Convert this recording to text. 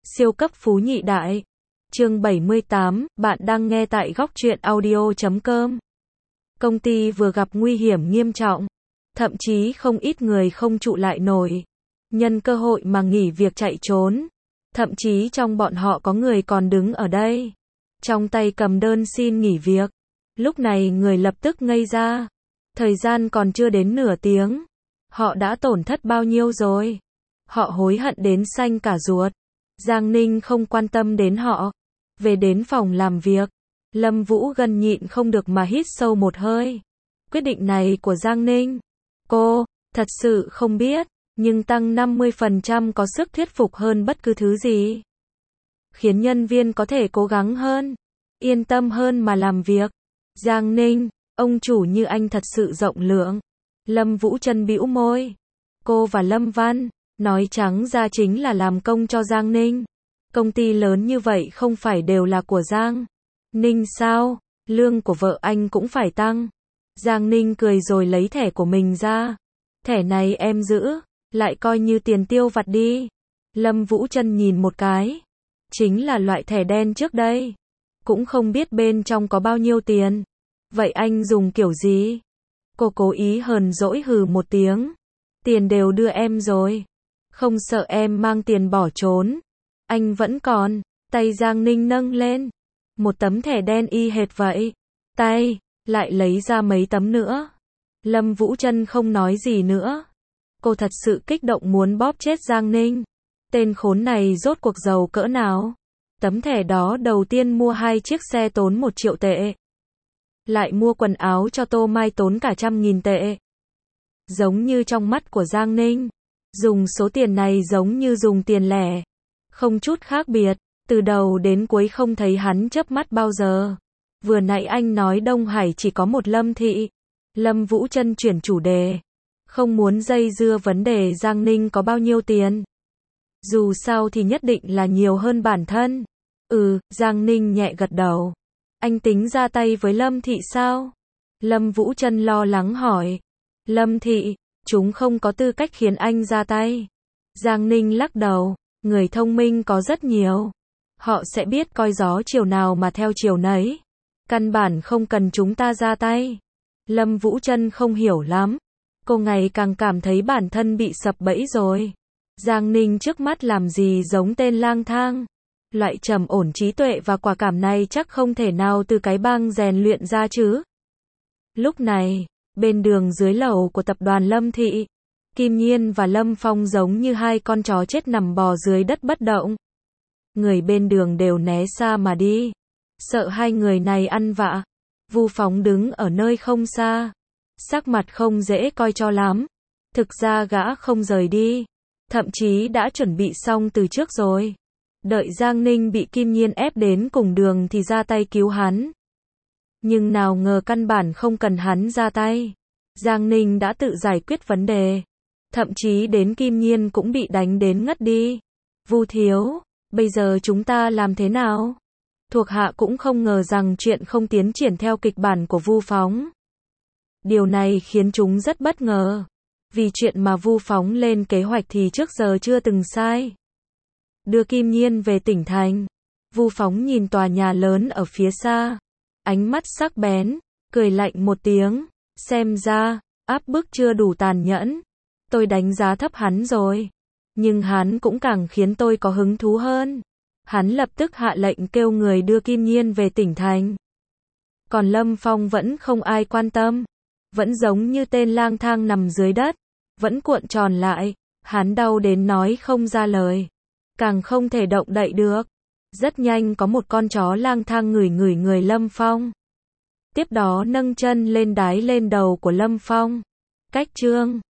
Siêu cấp phú nhị đại. Chương 78, bạn đang nghe tại góc truyện audio.com. Công ty vừa gặp nguy hiểm nghiêm trọng, thậm chí không ít người không trụ lại nổi, nhân cơ hội mà nghỉ việc chạy trốn. Thậm chí trong bọn họ có người còn đứng ở đây, trong tay cầm đơn xin nghỉ việc. Lúc này người lập tức ngây ra. Thời gian còn chưa đến nửa tiếng, họ đã tổn thất bao nhiêu rồi? Họ hối hận đến xanh cả ruột. Giang Ninh không quan tâm đến họ. Về đến phòng làm việc, Lâm Vũ gần nhịn không được mà hít sâu một hơi. Quyết định này của Giang Ninh, cô thật sự không biết, nhưng tăng 50% có sức thuyết phục hơn bất cứ thứ gì. Khiến nhân viên có thể cố gắng hơn, yên tâm hơn mà làm việc. Giang Ninh, ông chủ như anh thật sự rộng lượng. Lâm Vũ chân bĩu môi. Cô và Lâm Văn, nói trắng ra chính là làm công cho Giang Ninh. Công ty lớn như vậy không phải đều là của Giang Ninh sao? Lương của vợ anh cũng phải tăng. Giang Ninh cười rồi lấy thẻ của mình ra. Thẻ này em giữ, lại coi như tiền tiêu vặt đi. Lâm Vũ chân nhìn một cái. Chính là loại thẻ đen trước đây. Cũng không biết bên trong có bao nhiêu tiền. Vậy anh dùng kiểu gì? Cô cố ý hờn dỗi hừ một tiếng. Tiền đều đưa em rồi. Không sợ em mang tiền bỏ trốn. Anh vẫn còn. Tay Giang Ninh nâng lên. Một tấm thẻ đen y hệt vậy. Tay, lại lấy ra mấy tấm nữa. Lâm Vũ chân không nói gì nữa. Cô thật sự kích động muốn bóp chết Giang Ninh. Tên khốn này rốt cuộc giàu cỡ nào? Tấm thẻ đó đầu tiên mua 2 chiếc xe tốn 1 triệu tệ. Lại mua quần áo cho Tô Mai tốn cả 100.000 tệ. Giống như trong mắt của Giang Ninh, dùng số tiền này giống như dùng tiền lẻ. Không chút khác biệt, từ đầu đến cuối không thấy hắn chớp mắt bao giờ. Vừa nãy anh nói Đông Hải chỉ có một Lâm Thị. Lâm Vũ chân chuyển chủ đề. Không muốn dây dưa vấn đề Giang Ninh có bao nhiêu tiền. Dù sao thì nhất định là nhiều hơn bản thân. Giang Ninh nhẹ gật đầu. Anh tính ra tay với Lâm Thị sao? Lâm Vũ chân lo lắng hỏi. Lâm Thị, chúng không có tư cách khiến anh ra tay. Giang Ninh lắc đầu. Người thông minh có rất nhiều. Họ sẽ biết coi gió chiều nào mà theo chiều nấy. Căn bản không cần chúng ta ra tay. Lâm Vũ chân không hiểu lắm. Cô ngày càng cảm thấy bản thân bị sập bẫy rồi. Giang Ninh trước mắt làm gì giống tên lang thang. Loại trầm ổn trí tuệ và quả cảm này chắc không thể nào từ cái bang rèn luyện ra chứ. Lúc này, bên đường dưới lầu của tập đoàn Lâm Thị, Kim Nhiên và Lâm Phong giống như hai con chó chết nằm bò dưới đất bất động. Người bên đường đều né xa mà đi. Sợ hai người này ăn vạ. Vu Phóng đứng ở nơi không xa. Sắc mặt không dễ coi cho lắm. Thực ra gã không rời đi. Thậm chí đã chuẩn bị xong từ trước rồi. Đợi Giang Ninh bị Kim Nhiên ép đến cùng đường thì ra tay cứu hắn. Nhưng nào ngờ căn bản không cần hắn ra tay. Giang Ninh đã tự giải quyết vấn đề. Thậm chí đến Kim Nhiên cũng bị đánh đến ngất đi. Vu thiếu, bây giờ chúng ta làm thế nào? Thuộc hạ cũng không ngờ rằng chuyện không tiến triển theo kịch bản của Vu Phóng. Điều này khiến chúng rất bất ngờ. Vì chuyện mà Vu Phóng lên kế hoạch thì trước giờ chưa từng sai. Đưa Kim Nhiên về tỉnh thành. Vu Phóng nhìn tòa nhà lớn ở phía xa. Ánh mắt sắc bén, cười lạnh một tiếng. Xem ra, áp bức chưa đủ tàn nhẫn. Tôi đánh giá thấp hắn rồi. Nhưng hắn cũng càng khiến tôi có hứng thú hơn. Hắn lập tức hạ lệnh kêu người đưa Kim Nhiên về tỉnh thành. Còn Lâm Phong vẫn không ai quan tâm. Vẫn giống như tên lang thang nằm dưới đất. Vẫn cuộn tròn lại. Hắn đau đến nói không ra lời. Càng không thể động đậy được. Rất nhanh có một con chó lang thang ngửi người Lâm Phong. Tiếp đó nâng chân lên đái lên đầu của Lâm Phong. Cách chương